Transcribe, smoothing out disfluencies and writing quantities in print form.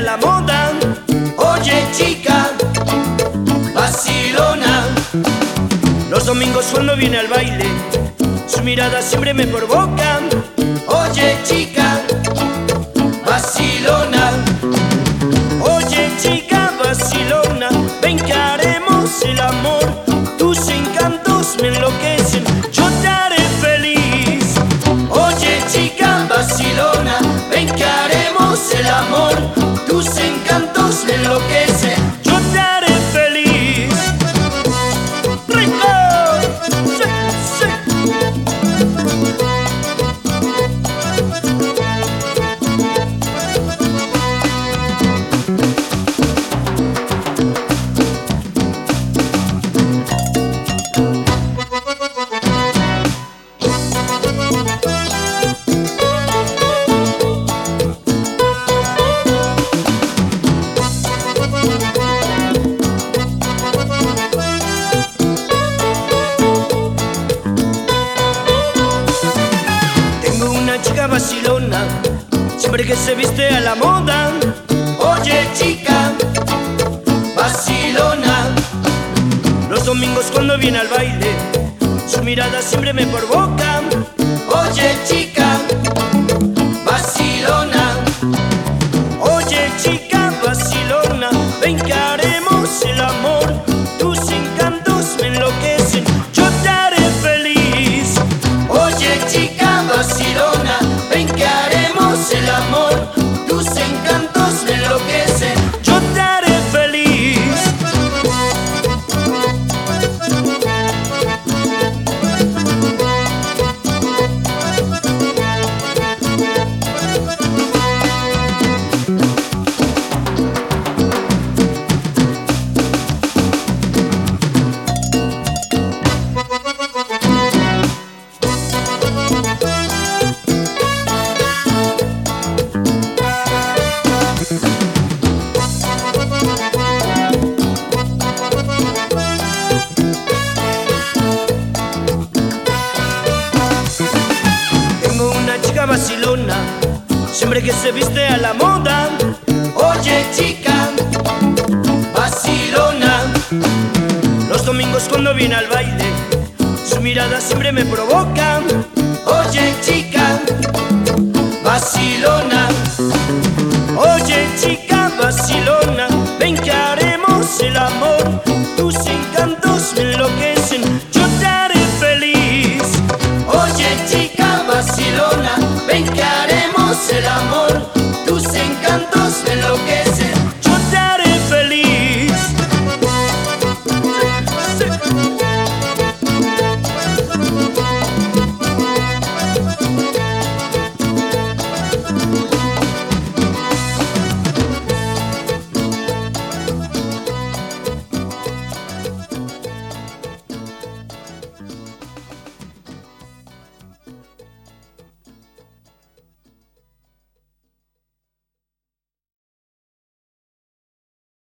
a la moda. Oye chica, vacilona. Los domingos cuando viene al baile, su mirada siempre me provoca. Oye chica, vacilona. Oye chica vacilona, ven que haremos el amor. Tus encantos me enloquecen, yo te haré feliz. Oye chica vacilona, ven que haremos el amor. Tus encantos me enloquecen, yo te haré feliz. ¡Rico! ¡Sí, sí! Chica vacilona, siempre que se viste a la moda. Oye chica, vacilona. Los domingos cuando viene al baile, su mirada siempre me provoca. Oye chica, vacilona. Oye chica vacilona, ven que haremos el amor. Tus encantos me enloquecen, yo te haré feliz. Oye chica vacilona, ven que haremos el amor. Tus encantos me enloquecen, yo te haré feliz. Vacilona, siempre que se viste a la moda. Oye chica, vacilona. Los domingos cuando viene al baile, su mirada siempre me provoca. Oye chica, vacilona. Oye chica vacilona, ven que haremos el amor. Tus encantos me enloquecen,